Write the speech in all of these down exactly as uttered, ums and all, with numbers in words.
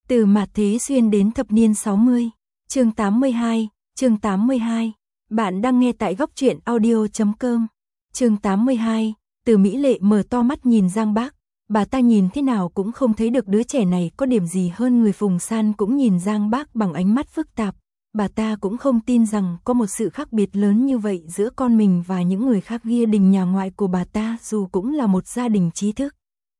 Từ mạt thế xuyên đến thập niên sáu mươi. Chương tám mươi hai, chương tám mươi hai. Bạn đang nghe tại góc truyện audio chấm com. Chương tám mươi hai, Từ Mỹ Lệ mở to mắt nhìn Giang Bác, bà ta nhìn thế nào cũng không thấy được đứa trẻ này có điểm gì hơn người. Phùng San cũng nhìn Giang Bác bằng ánh mắt phức tạp, bà ta cũng không tin rằng có một sự khác biệt lớn như vậy giữa con mình và những người khác. Gia đình nhà ngoại của bà ta dù cũng là một gia đình trí thức.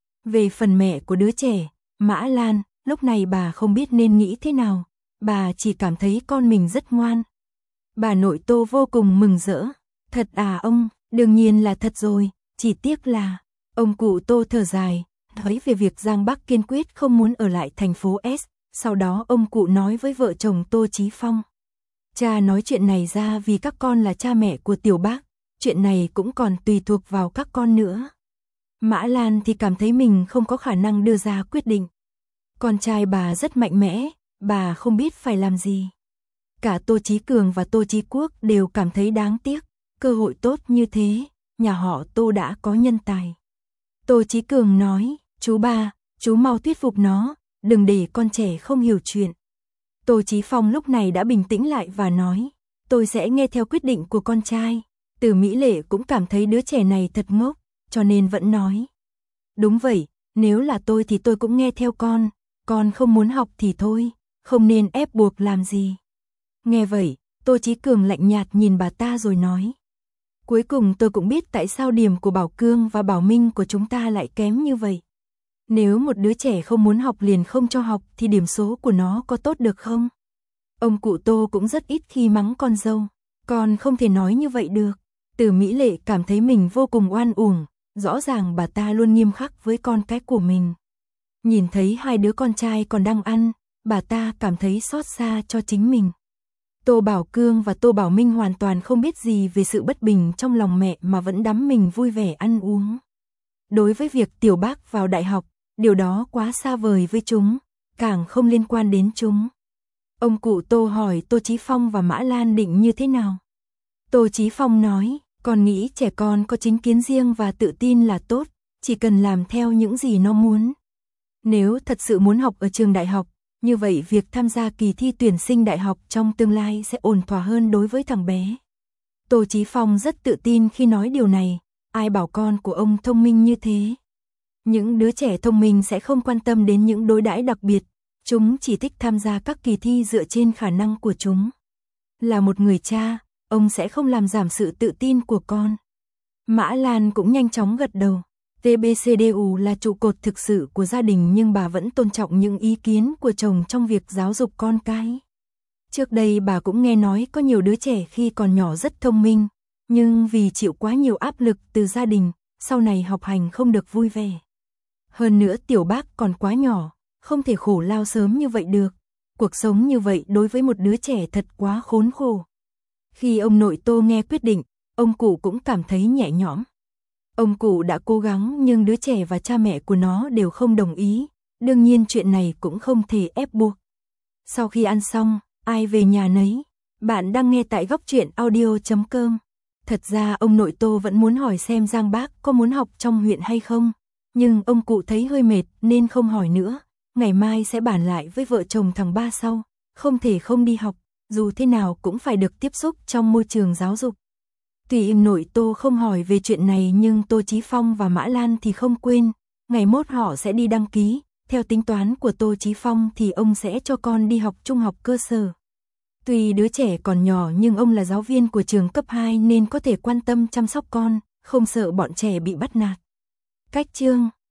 Về phần mẹ của đứa trẻ, Mã Lan, lúc này bà không biết nên nghĩ thế nào, bà chỉ cảm thấy con mình rất ngoan. Bà nội Tô vô cùng mừng rỡ. Thật à ông? Đương nhiên là thật rồi, chỉ tiếc là... Ông cụ Tô thở dài, nói về việc Giang Bác kiên quyết không muốn ở lại thành phố S. Sau đó ông cụ nói với vợ chồng Tô Chí Phong. Cha nói chuyện này ra vì các con là cha mẹ của Tiểu Bác, chuyện này cũng còn tùy thuộc vào các con nữa. Mã Lan thì cảm thấy mình không có khả năng đưa ra quyết định. Con trai bà rất mạnh mẽ, bà không biết phải làm gì. Cả Tô Chí Cường và Tô Chí Quốc đều cảm thấy đáng tiếc, cơ hội tốt như thế, nhà họ Tô đã có nhân tài. Tô Chí Cường nói, chú ba, chú mau thuyết phục nó, đừng để con trẻ không hiểu chuyện. Tô Chí Phong lúc này đã bình tĩnh lại và nói, tôi sẽ nghe theo quyết định của con trai. Từ Mỹ Lệ cũng cảm thấy đứa trẻ này thật ngốc, cho nên vẫn nói. Đúng vậy, nếu là tôi thì tôi cũng nghe theo con, con không muốn học thì thôi, không nên ép buộc làm gì. Nghe vậy, Tô Chí Cường lạnh nhạt nhìn bà ta rồi nói. Cuối cùng tôi cũng biết tại sao điểm của Bảo Cương và Bảo Minh của chúng ta lại kém như vậy. Nếu một đứa trẻ không muốn học liền không cho học thì điểm số của nó có tốt được không? Ông cụ Tô cũng rất ít khi mắng con dâu. Con không thể nói như vậy được. Từ Mỹ Lệ cảm thấy mình vô cùng oan uổng. Rõ ràng bà ta luôn nghiêm khắc với con cái của mình. Nhìn thấy hai đứa con trai còn đang ăn, bà ta cảm thấy xót xa cho chính mình. Tô Bảo Cương và Tô Bảo Minh hoàn toàn không biết gì về sự bất bình trong lòng mẹ mà vẫn đắm mình vui vẻ ăn uống. Đối với việc Tiểu Bác vào đại học, điều đó quá xa vời với chúng, càng không liên quan đến chúng. Ông cụ Tô hỏi Tô Chí Phong và Mã Lan định như thế nào. Tô Chí Phong nói, con nghĩ trẻ con có chính kiến riêng và tự tin là tốt, chỉ cần làm theo những gì nó muốn. Nếu thật sự muốn học ở trường đại học, như vậy việc tham gia kỳ thi tuyển sinh đại học trong tương lai sẽ ổn thỏa hơn đối với thằng bé. Tô Chí Phong rất tự tin khi nói điều này, ai bảo con của ông thông minh như thế. Những đứa trẻ thông minh sẽ không quan tâm đến những đối đãi đặc biệt, chúng chỉ thích tham gia các kỳ thi dựa trên khả năng của chúng. Là một người cha, ông sẽ không làm giảm sự tự tin của con. Mã Lan cũng nhanh chóng gật đầu. tê bê xê đê u là trụ cột thực sự của gia đình nhưng bà vẫn tôn trọng những ý kiến của chồng trong việc giáo dục con cái. Trước đây bà cũng nghe nói có nhiều đứa trẻ khi còn nhỏ rất thông minh, nhưng vì chịu quá nhiều áp lực từ gia đình, sau này học hành không được vui vẻ. Hơn nữa Tiểu Bác còn quá nhỏ, không thể khổ lao sớm như vậy được. Cuộc sống như vậy đối với một đứa trẻ thật quá khốn khổ. Khi ông nội Tô nghe quyết định, ông cụ cũng cảm thấy nhẹ nhõm. Ông cụ đã cố gắng nhưng đứa trẻ và cha mẹ của nó đều không đồng ý, đương nhiên chuyện này cũng không thể ép buộc. Sau khi ăn xong, ai về nhà nấy. Bạn đang nghe tại góc truyện audio chấm com. Thật ra ông nội Tô vẫn muốn hỏi xem Giang Bác có muốn học trong huyện hay không, nhưng ông cụ thấy hơi mệt nên không hỏi nữa. Ngày mai sẽ bàn lại với vợ chồng thằng ba sau, không thể không đi học, dù thế nào cũng phải được tiếp xúc trong môi trường giáo dục. Tuy ông nội Tô không hỏi về chuyện này nhưng Tô Chí Phong và Mã Lan thì không quên, ngày mốt họ sẽ đi đăng ký, theo tính toán của Tô Chí Phong thì ông sẽ cho con đi học trung học cơ sở. Tuy đứa trẻ còn nhỏ nhưng ông là giáo viên của trường cấp hai nên có thể quan tâm chăm sóc con, không sợ bọn trẻ bị bắt nạt. Cách chương